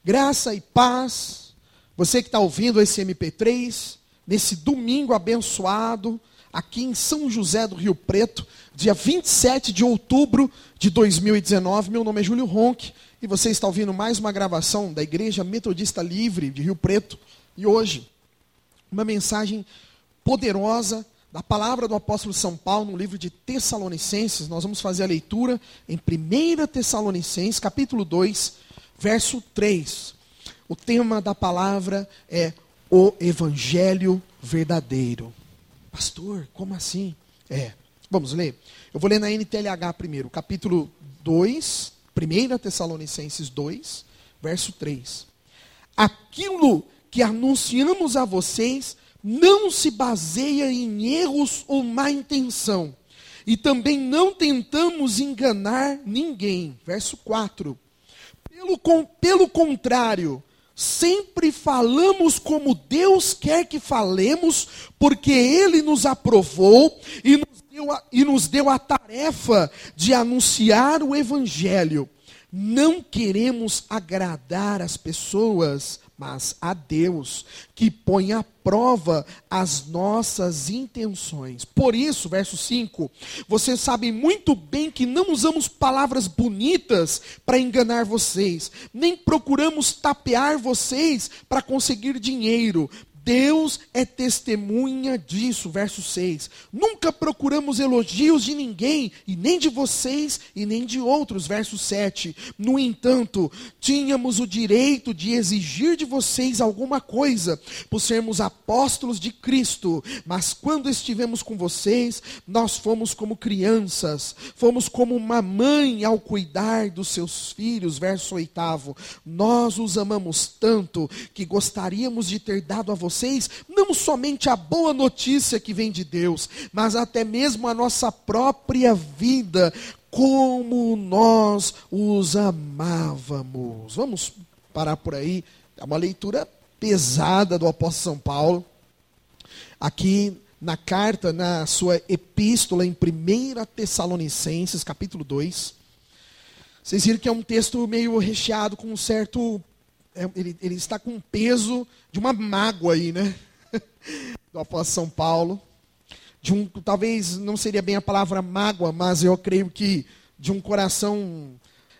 Graça e paz, você que está ouvindo esse MP3, nesse domingo abençoado, aqui em São José do Rio Preto, dia 27 de outubro de 2019. Meu nome é Júlio Ronck e você está ouvindo mais uma gravação da Igreja Metodista Livre de Rio Preto. E hoje, uma mensagem poderosa da palavra do apóstolo São Paulo no livro de Tessalonicenses. Nós vamos fazer a leitura em 1 Tessalonicenses, capítulo 2, verso 3. O tema da palavra é o Evangelho verdadeiro. Pastor, como assim? Vamos ler? Eu vou ler na NTLH primeiro, capítulo 2, 1 Tessalonicenses 2, verso 3. Aquilo que anunciamos a vocês não se baseia em erros ou má intenção, e também não tentamos enganar ninguém. Verso 4. Pelo contrário, sempre falamos como Deus quer que falemos, porque Ele nos aprovou e nos deu a tarefa de anunciar o Evangelho. Não queremos agradar as pessoas, mas a Deus, que põe à prova as nossas intenções. Por isso, verso 5, vocês sabem muito bem que não usamos palavras bonitas para enganar vocês, nem procuramos tapear vocês para conseguir dinheiro. Deus é testemunha disso, verso 6. Nunca procuramos elogios de ninguém, e nem de vocês, e nem de outros, verso 7. No entanto, tínhamos o direito de exigir de vocês alguma coisa, por sermos apóstolos de Cristo. Mas quando estivemos com vocês, nós fomos como crianças, fomos como uma mãe ao cuidar dos seus filhos, verso 8. Nós os amamos tanto, que gostaríamos de ter dado a vocês não somente a boa notícia que vem de Deus, mas até mesmo a nossa própria vida, como nós os amávamos. Vamos parar por aí. É uma leitura pesada do apóstolo São Paulo. Aqui na carta, na sua epístola em 1 Tessalonicenses, capítulo 2. Vocês viram que é um texto meio recheado com um certo... Ele está com o peso de uma mágoa aí, né? Do apóstolo São Paulo. Talvez não seria bem a palavra mágoa, mas eu creio que de um coração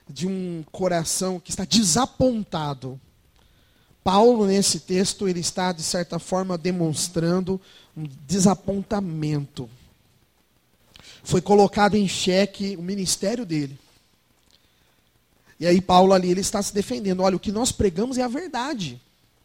que está desapontado. Paulo, nesse texto, ele está, de certa forma, demonstrando um desapontamento. Foi colocado em xeque o ministério dele. E aí Paulo ali, ele está se defendendo. Olha, o que nós pregamos é a verdade.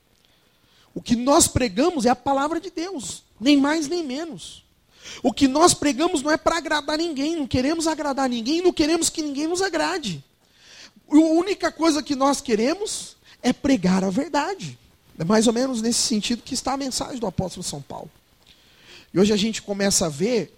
O que nós pregamos é a palavra de Deus. Nem mais, nem menos. O que nós pregamos não é para agradar ninguém. Não queremos agradar ninguém. Não queremos que ninguém nos agrade. A única coisa que nós queremos é pregar a verdade. É mais ou menos nesse sentido que está a mensagem do apóstolo São Paulo. E hoje a gente começa a ver...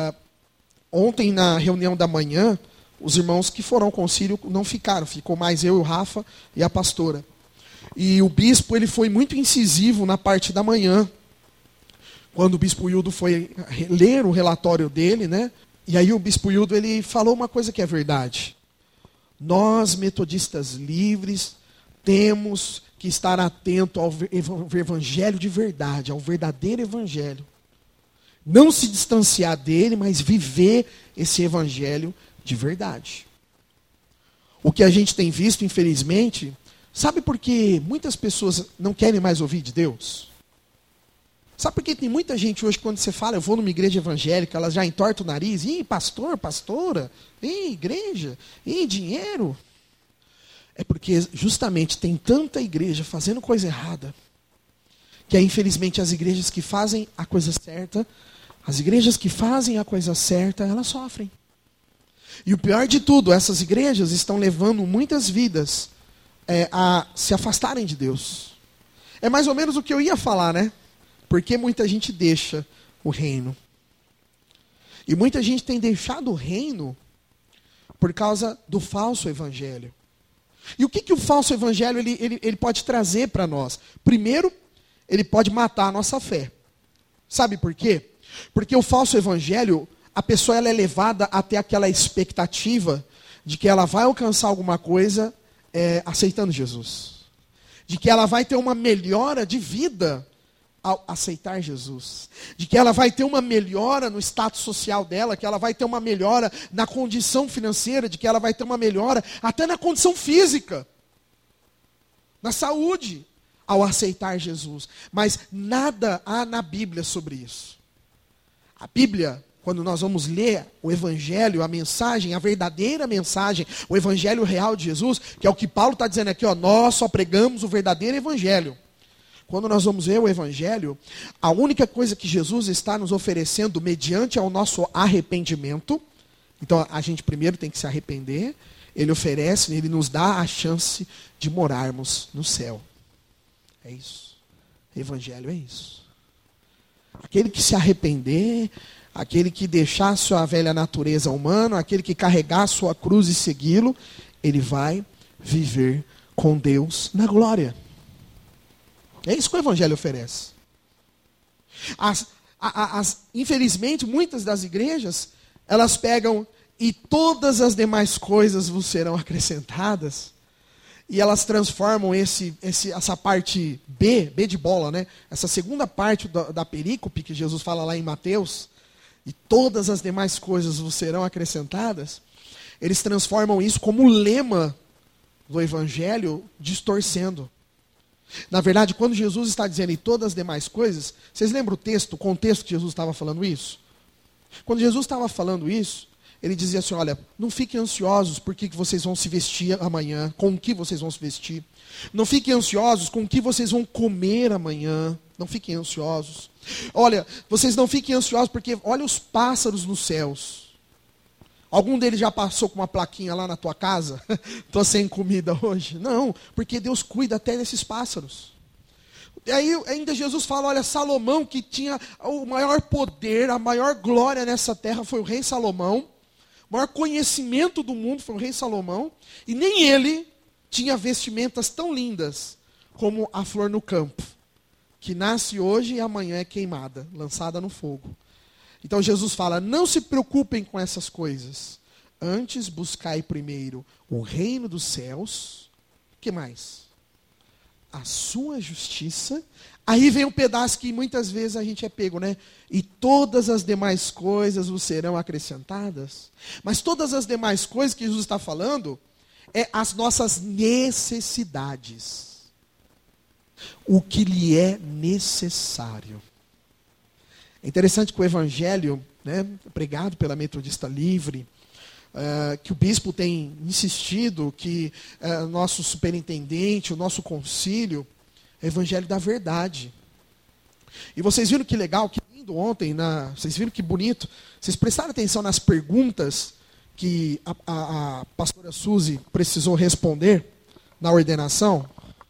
ontem na reunião da manhã... Os irmãos que foram ao concílio não ficaram, ficou mais eu, o Rafa e a pastora. E o bispo, ele foi muito incisivo na parte da manhã, quando o bispo Hildo foi ler o relatório dele, né? E aí o bispo Hildo, ele falou uma coisa que é verdade. Nós, metodistas livres, temos que estar atento ao evangelho de verdade, ao verdadeiro evangelho. Não se distanciar dele, mas viver esse evangelho de verdade. O que a gente tem visto, infelizmente, sabe por que muitas pessoas não querem mais ouvir de Deus? Sabe por que tem muita gente hoje, quando você fala, eu vou numa igreja evangélica, elas já entortam o nariz, ih, pastor, pastora, ih, igreja, ih, dinheiro. É porque justamente tem tanta igreja fazendo coisa errada, que é infelizmente as igrejas que fazem a coisa certa, elas sofrem. E o pior de tudo, essas igrejas estão levando muitas vidas a se afastarem de Deus. É mais ou menos o que eu ia falar, né? Porque muita gente deixa o reino. E muita gente tem deixado o reino por causa do falso evangelho. E o que o falso evangelho ele pode trazer para nós? Primeiro, ele pode matar a nossa fé. Sabe por quê? Porque o falso evangelho, a pessoa ela é levada até aquela expectativa de que ela vai alcançar alguma coisa aceitando Jesus. de que ela vai ter uma melhora de vida ao aceitar Jesus, de que ela vai ter uma melhora no status social dela, que ela vai ter uma melhora na condição financeira, de que ela vai ter uma melhora até na condição física, na saúde, ao aceitar Jesus. Mas nada há na Bíblia sobre isso. A Bíblia, quando nós vamos ler o Evangelho, a mensagem, a verdadeira mensagem, o Evangelho real de Jesus, que é o que Paulo está dizendo aqui, ó, nós só pregamos o verdadeiro Evangelho. Quando nós vamos ver o Evangelho, a única coisa que Jesus está nos oferecendo mediante ao nosso arrependimento, então a gente primeiro tem que se arrepender, ele oferece, ele nos dá a chance de morarmos no céu. É isso. O Evangelho é isso. Aquele que se arrepender, aquele que deixar a sua velha natureza humana, aquele que carregar a sua cruz e segui-lo, ele vai viver com Deus na glória. É isso que o Evangelho oferece. Infelizmente, muitas das igrejas, elas pegam e todas as demais coisas vos serão acrescentadas, e elas transformam essa parte B de bola, né? Essa segunda parte da perícope que Jesus fala lá em Mateus, e todas as demais coisas vos serão acrescentadas, eles transformam isso como o lema do Evangelho, distorcendo. Na verdade, quando Jesus está dizendo e todas as demais coisas, vocês lembram o contexto que Jesus estava falando isso? Quando Jesus estava falando isso, ele dizia assim, olha, não fiquem ansiosos por que vocês vão se vestir amanhã, com o que vocês vão se vestir. Não fiquem ansiosos com o que vocês vão comer amanhã. Não fiquem ansiosos. Olha, vocês não fiquem ansiosos porque olha os pássaros nos céus. Algum deles já passou com uma plaquinha lá na tua casa? Estou sem comida hoje. Não, porque Deus cuida até desses pássaros. E aí ainda Jesus fala, olha, Salomão que tinha o maior poder, a maior glória nessa terra foi o rei Salomão. O maior conhecimento do mundo foi o rei Salomão. E nem ele tinha vestimentas tão lindas como a flor no campo, que nasce hoje e amanhã é queimada, lançada no fogo. Então Jesus fala, não se preocupem com essas coisas. Antes buscai primeiro o reino dos céus. O que mais? A sua justiça. Aí vem um pedaço que muitas vezes a gente é pego, né? E todas as demais coisas vos serão acrescentadas. Mas todas as demais coisas que Jesus está falando é as nossas necessidades. O que lhe é necessário. É interessante que o Evangelho, né, pregado pela Metodista Livre, que o bispo tem insistido, que nosso superintendente, o nosso concílio, é o Evangelho da verdade. E vocês viram que legal, que lindo ontem, vocês viram que bonito, vocês prestaram atenção nas perguntas que a pastora Suzy precisou responder na ordenação?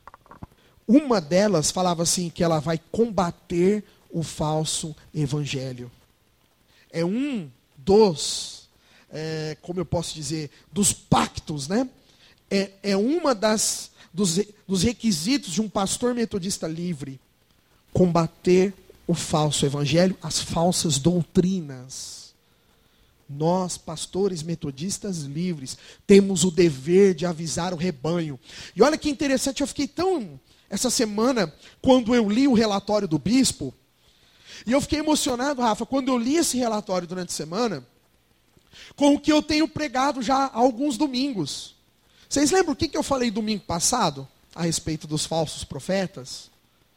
Uma delas falava assim, que ela vai combater o falso evangelho. É um dos, como eu posso dizer, dos pactos, né? É uma dos requisitos de um pastor metodista livre, combater o falso evangelho, as falsas doutrinas. Nós, pastores metodistas livres, temos o dever de avisar o rebanho. E olha que interessante, eu fiquei essa semana, quando eu li o relatório do bispo, e eu fiquei emocionado, Rafa, quando eu li esse relatório durante a semana, com o que eu tenho pregado já há alguns domingos. Vocês lembram o que eu falei domingo passado, a respeito dos falsos profetas?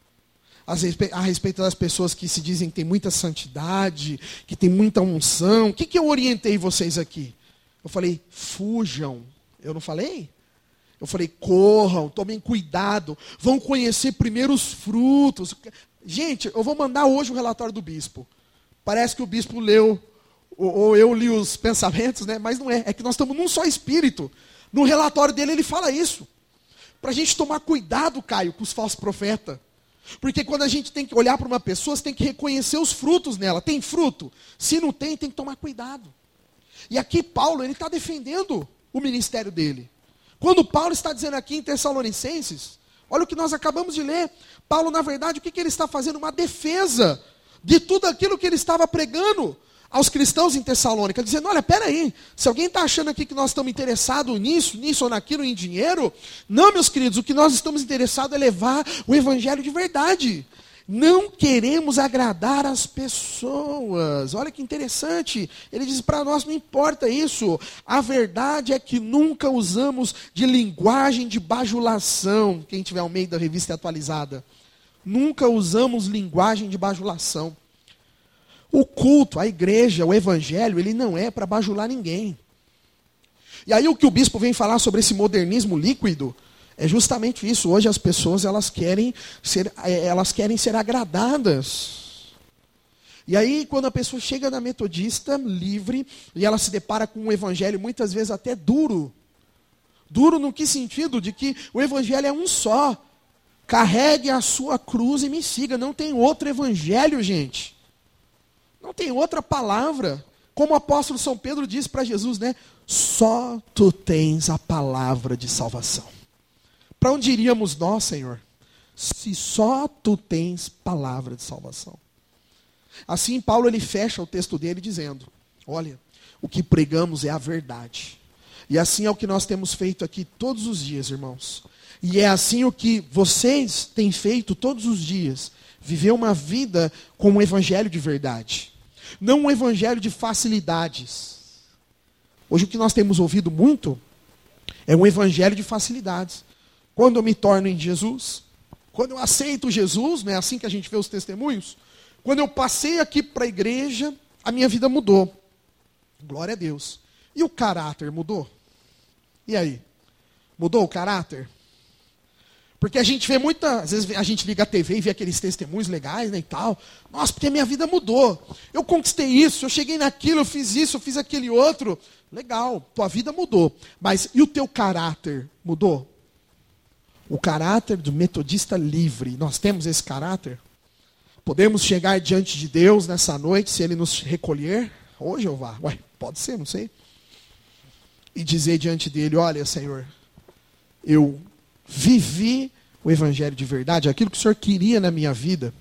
A respeito das pessoas que se dizem que têm muita santidade, que têm muita unção. O que eu orientei vocês aqui? Eu falei, fujam. Eu não falei? Eu falei, corram, tomem cuidado, vão conhecer primeiro os frutos. Gente, eu vou mandar hoje o relatório do bispo. Parece que o bispo leu, ou eu li os pensamentos, né? Mas não é. É que nós estamos num só espírito. No relatório dele ele fala isso. Para a gente tomar cuidado, Caio, com os falsos profetas. Porque quando a gente tem que olhar para uma pessoa, você tem que reconhecer os frutos nela. Tem fruto? Se não tem, tem que tomar cuidado. E aqui Paulo, ele está defendendo o ministério dele. Quando Paulo está dizendo aqui em Tessalonicenses, olha o que nós acabamos de ler. Paulo, na verdade, o que ele está fazendo? Uma defesa de tudo aquilo que ele estava pregando aos cristãos em Tessalônica, dizendo, olha, peraí, se alguém está achando aqui que nós estamos interessados nisso ou naquilo, em dinheiro, não, meus queridos, o que nós estamos interessados é levar o evangelho de verdade. Não queremos agradar as pessoas. Olha que interessante. Ele diz, para nós não importa isso. A verdade é que nunca usamos de linguagem de bajulação. Quem tiver ao meio da revista atualizada. Nunca usamos linguagem de bajulação. O culto, a igreja, o evangelho, ele não é para bajular ninguém. E aí o que o bispo vem falar sobre esse modernismo líquido é justamente isso. Hoje as pessoas elas querem ser agradadas. E aí quando a pessoa chega na metodista livre e ela se depara com um evangelho muitas vezes até duro. Duro no que sentido? De que o evangelho é um só. Carregue a sua cruz e me siga. Não tem outro evangelho, gente. Não tem outra palavra. Como o apóstolo São Pedro diz para Jesus, né? Só tu tens a palavra de salvação. Para onde iríamos nós, Senhor? Se só tu tens palavra de salvação. Assim, Paulo ele fecha o texto dele dizendo, olha, o que pregamos é a verdade. E assim é o que nós temos feito aqui todos os dias, irmãos. E é assim o que vocês têm feito todos os dias. Viver uma vida com um evangelho de verdade. Não um evangelho de facilidades. Hoje o que nós temos ouvido muito é um evangelho de facilidades. Quando eu me torno em Jesus, quando eu aceito Jesus, não é assim que a gente vê os testemunhos? Quando eu passei aqui para a igreja, a minha vida mudou. Glória a Deus. E o caráter mudou? E aí? Mudou o caráter? Porque a gente vê às vezes a gente liga a TV e vê aqueles testemunhos legais, né, e tal. Nossa, porque a minha vida mudou. Eu conquistei isso, eu cheguei naquilo, eu fiz isso, eu fiz aquele outro. Legal, tua vida mudou. Mas e o teu caráter mudou? O caráter do metodista livre. Nós temos esse caráter? Podemos chegar diante de Deus nessa noite, se Ele nos recolher? Hoje eu vá. Ué, pode ser, não sei. E dizer diante dele, olha, Senhor, eu vivi o evangelho de verdade, aquilo que o Senhor queria na minha vida.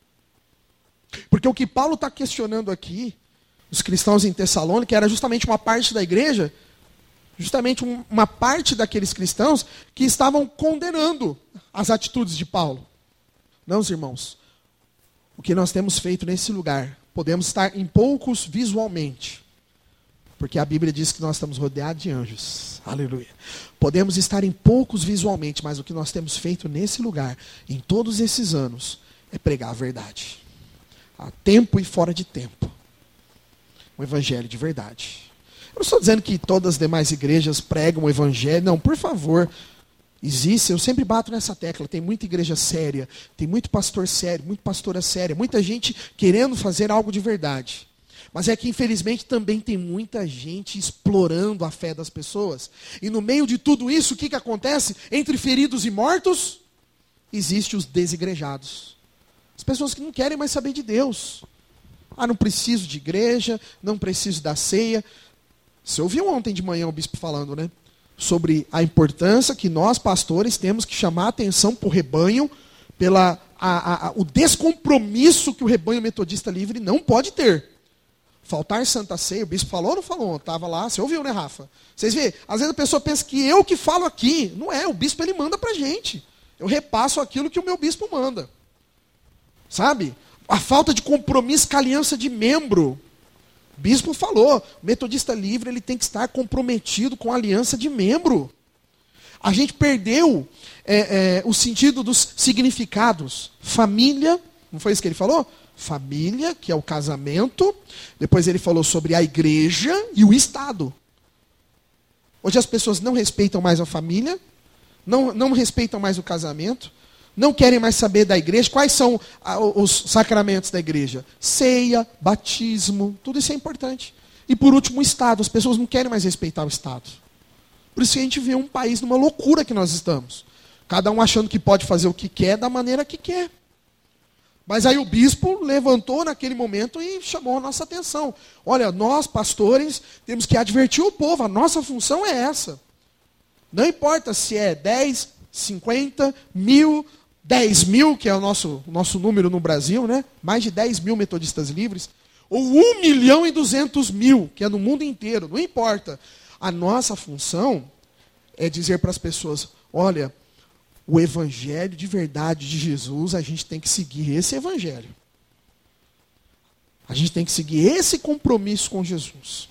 Porque o que Paulo está questionando aqui, os cristãos em Tessalônica, era justamente uma parte da igreja, justamente uma parte daqueles cristãos que estavam condenando as atitudes de Paulo. Não, irmãos, o que nós temos feito nesse lugar, podemos estar em poucos visualmente, porque a Bíblia diz que nós estamos rodeados de anjos. Aleluia. Podemos estar em poucos visualmente, mas o que nós temos feito nesse lugar, em todos esses anos, é pregar a verdade. A tempo e fora de tempo. O evangelho de verdade. Eu não estou dizendo que todas as demais igrejas pregam o evangelho. Não, por favor. Existe, eu sempre bato nessa tecla. Tem muita igreja séria, tem muito pastor sério, muita pastora séria, muita gente querendo fazer algo de verdade. Mas é que, infelizmente, também tem muita gente explorando a fé das pessoas. E no meio de tudo isso, o que acontece? Entre feridos e mortos, existem os desigrejados. As pessoas que não querem mais saber de Deus. Ah, não preciso de igreja, não preciso da ceia. Você ouviu ontem de manhã o bispo falando, né? Sobre a importância que nós, pastores, temos que chamar a atenção para o rebanho, o descompromisso que o rebanho metodista livre não pode ter. Faltar Santa Ceia, o bispo falou ou não falou? Estava lá, você ouviu, né, Rafa? Vocês veem, às vezes a pessoa pensa que eu que falo aqui. Não é, o bispo ele manda pra gente. Eu repasso aquilo que o meu bispo manda. Sabe? A falta de compromisso com a aliança de membro. O bispo falou, o metodista livre ele tem que estar comprometido com a aliança de membro. A gente perdeu o sentido dos significados. Família, não foi isso que ele falou? Família, que é o casamento. Depois ele falou sobre a igreja e o Estado. Hoje as pessoas não respeitam mais a família, não respeitam mais o casamento, não querem mais saber da igreja. Quais são os sacramentos da igreja? Ceia, batismo, tudo isso é importante. E por último, o Estado. As pessoas não querem mais respeitar o Estado. Por isso que a gente vê um país numa loucura que nós estamos. Cada um achando que pode fazer o que quer, da maneira que quer. Mas aí o bispo levantou naquele momento e chamou a nossa atenção. Olha, nós, pastores, temos que advertir o povo. A nossa função é essa. Não importa se é 10, 50, 1000, 10 mil, que é o nosso número no Brasil, né? Mais de 10 mil metodistas livres. ou 1.200.000, que é no mundo inteiro, não importa. A nossa função é dizer para as pessoas, olha, o evangelho de verdade de Jesus, a gente tem que seguir esse evangelho. A gente tem que seguir esse compromisso com Jesus.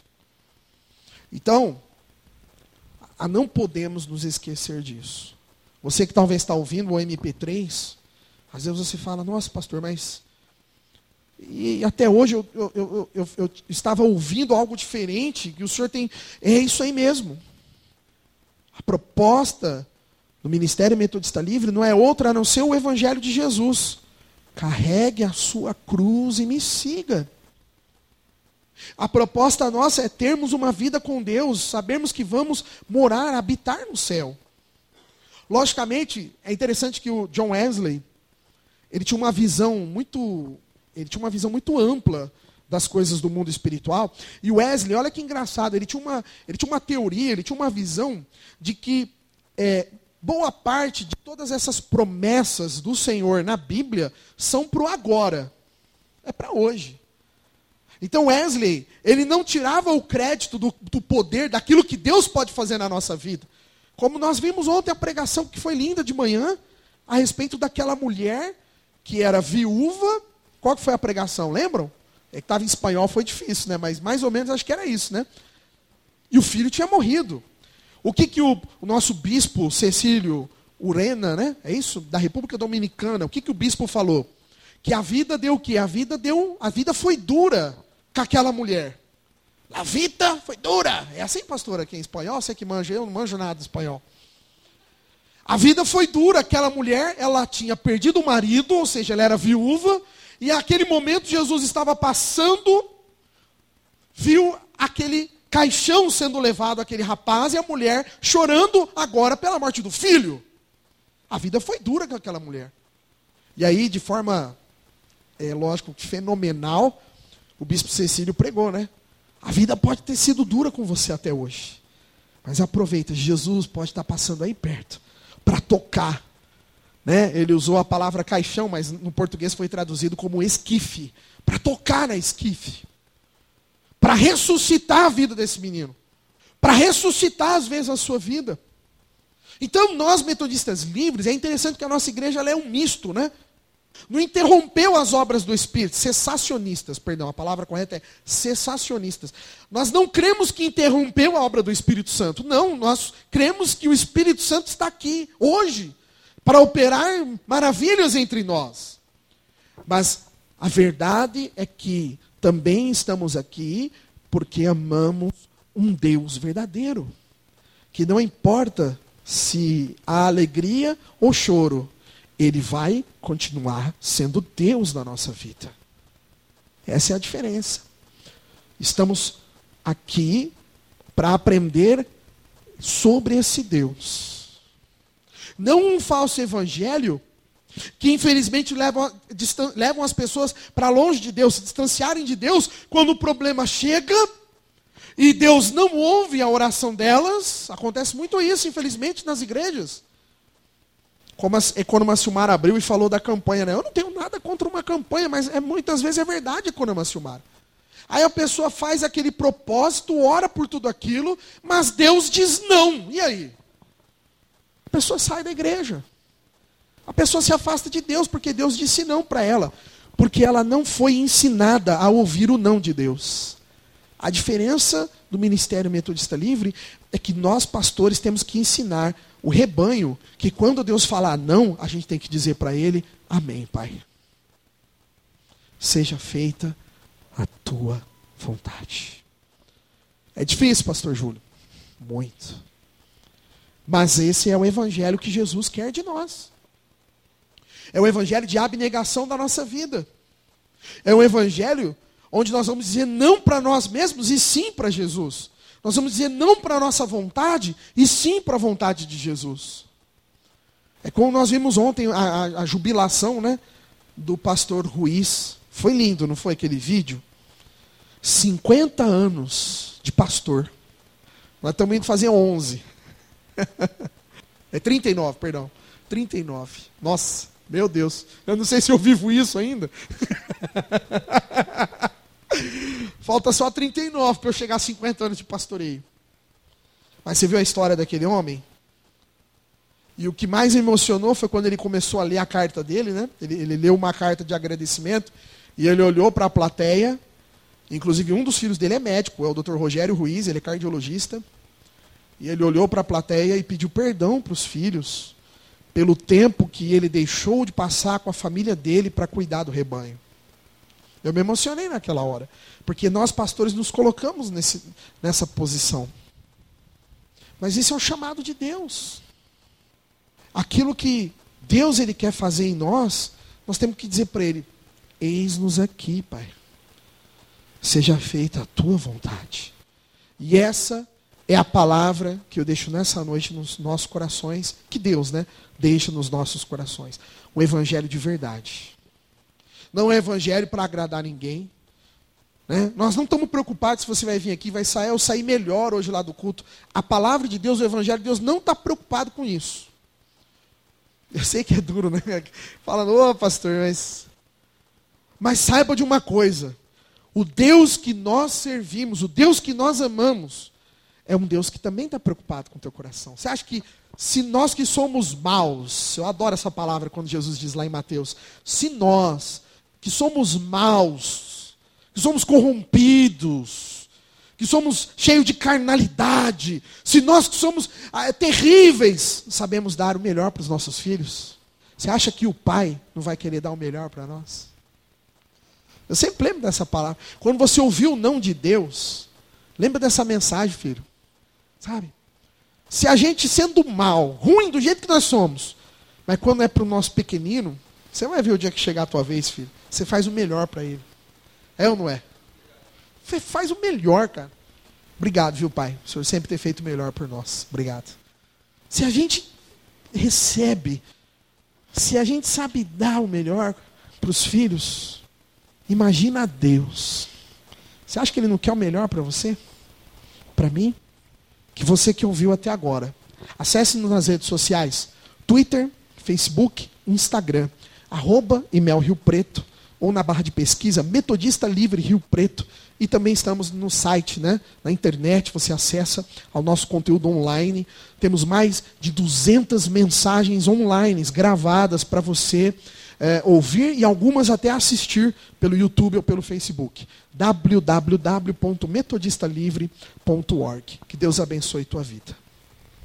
Então, não podemos nos esquecer disso. Você que talvez está ouvindo o MP3, às vezes você fala, nossa pastor, mas... E até hoje eu estava ouvindo algo diferente, que o senhor tem... É isso aí mesmo. A proposta do Ministério Metodista Livre não é outra a não ser o Evangelho de Jesus. Carregue a sua cruz e me siga. A proposta nossa é termos uma vida com Deus, sabermos que vamos morar, habitar no céu. Logicamente, é interessante que o John Wesley, ele tinha uma visão muito ampla das coisas do mundo espiritual. E o Wesley, olha que engraçado, ele tinha uma teoria, ele tinha uma visão de que boa parte de todas essas promessas do Senhor na Bíblia são para o agora. É para hoje. Então Wesley, ele não tirava o crédito do poder, daquilo que Deus pode fazer na nossa vida. Como nós vimos ontem a pregação que foi linda de manhã, a respeito daquela mulher que era viúva. Qual que foi a pregação, lembram? É que estava em espanhol, foi difícil, né? Mas mais ou menos acho que era isso, né? E o filho tinha morrido. O que o nosso bispo Cecílio Urena, né? É isso? Da República Dominicana. O que o bispo falou? Que a vida deu o quê? A vida foi dura com aquela mulher. A vida foi dura. É assim, pastor, aqui em espanhol? Você que manja, eu não manjo nada de espanhol. A vida foi dura. Aquela mulher, ela tinha perdido o marido, ou seja, ela era viúva. E naquele momento Jesus estava passando, viu aquele caixão sendo levado, aquele rapaz e a mulher chorando agora pela morte do filho. A vida foi dura com aquela mulher. E aí, de forma, lógico, fenomenal, o bispo Cecílio pregou, né? A vida pode ter sido dura com você até hoje. Mas aproveita, Jesus pode estar passando aí perto para tocar. Né? Ele usou a palavra caixão, mas no português foi traduzido como esquife. Para tocar na esquife. Para ressuscitar a vida desse menino. Para ressuscitar, às vezes, a sua vida. Então, nós metodistas livres, é interessante que a nossa igreja ela é um misto, né? Não interrompeu as obras do Espírito, cessacionistas, perdão, a palavra correta é cessacionistas. Nós não cremos que interrompeu a obra do Espírito Santo. Não, nós cremos que o Espírito Santo está aqui, hoje, para operar maravilhas entre nós. Mas a verdade é que também estamos aqui porque amamos um Deus verdadeiro. Que não importa se há alegria ou choro, Ele vai continuar sendo Deus na nossa vida. Essa é a diferença. Estamos aqui para aprender sobre esse Deus. Não um falso evangelho que infelizmente levam as pessoas para longe de Deus, se distanciarem de Deus quando o problema chega e Deus não ouve a oração delas. Acontece muito isso, infelizmente, nas igrejas. Quando a Silmara abriu e falou da campanha, né? Eu não tenho nada contra uma campanha, mas muitas vezes é verdade, a Silmara. Aí a pessoa faz aquele propósito, ora por tudo aquilo, mas Deus diz não. E aí? A pessoa sai da igreja. A pessoa se afasta de Deus, porque Deus disse não para ela. Porque ela não foi ensinada a ouvir o não de Deus. A diferença do Ministério Metodista Livre é que nós, pastores, temos que ensinar o rebanho que quando Deus falar não, a gente tem que dizer para ele, amém, Pai. Seja feita a tua vontade. É difícil, pastor Júlio? Muito. Mas esse é o evangelho que Jesus quer de nós. É o evangelho de abnegação da nossa vida. É o evangelho onde nós vamos dizer não para nós mesmos e sim para Jesus. Nós vamos dizer não para a nossa vontade e sim para a vontade de Jesus. É como nós vimos ontem a jubilação, né, do pastor Ruiz. Foi lindo, não foi aquele vídeo? 50 anos de pastor. Nós estamos indo fazer 11. É 39, perdão. 39. Nossa, meu Deus. Eu não sei se eu vivo isso ainda. Falta só 39 para eu chegar a 50 anos de pastoreio. Mas você viu a história daquele homem? E o que mais emocionou foi quando ele começou a ler a carta dele, né? Ele leu uma carta de agradecimento e ele olhou para a plateia. Inclusive um dos filhos dele é médico, é o Dr. Rogério Ruiz, ele é cardiologista. E ele olhou para a plateia e pediu perdão para os filhos pelo tempo que ele deixou de passar com a família dele para cuidar do rebanho. Eu me emocionei naquela hora, porque nós pastores nos colocamos nessa posição. Mas isso é o chamado de Deus. Aquilo que Deus ele quer fazer em nós, nós temos que dizer para Ele: eis-nos aqui, Pai. Seja feita a Tua vontade. E essa é a palavra que eu deixo nessa noite nos nossos corações, que Deus, né, deixa nos nossos corações. O evangelho de verdade. Não é evangelho para agradar ninguém. Né? Nós não estamos preocupados se você vai vir aqui, vai sair, eu sair melhor hoje lá do culto. A palavra de Deus, o evangelho de Deus, não está preocupado com isso. Eu sei que é duro, né? Falando, ô pastor, mas saiba de uma coisa. O Deus que nós servimos, o Deus que nós amamos, é um Deus que também está preocupado com o teu coração. Você acha que se nós que somos maus, eu adoro essa palavra quando Jesus diz lá em Mateus, se nós que somos maus, que somos corrompidos, que somos cheios de carnalidade, se nós que somos terríveis, sabemos dar o melhor para os nossos filhos, você acha que o pai não vai querer dar o melhor para nós? Eu sempre lembro dessa palavra. Quando você ouviu o não de Deus, lembra dessa mensagem, filho. Sabe? Se a gente sendo mal, ruim do jeito que nós somos, mas quando é para o nosso pequenino, você vai ver o dia que chegar a tua vez, filho. Você faz o melhor para ele. É ou não é? Você faz o melhor, cara. Obrigado, viu, pai? O senhor sempre ter feito o melhor por nós. Obrigado. Se a gente recebe, se a gente sabe dar o melhor para os filhos, imagina a Deus. Você acha que Ele não quer o melhor para você? Para mim? Que você que ouviu até agora. Acesse-nos nas redes sociais. Twitter, Facebook, Instagram. @ImelRioPreto. Ou na barra de pesquisa, Metodista Livre Rio Preto. E também estamos no site, né? Na internet, você acessa ao nosso conteúdo online. Temos mais de 200 mensagens online gravadas para você ouvir e algumas até assistir pelo YouTube ou pelo Facebook. www.metodistalivre.org. Que Deus abençoe tua vida.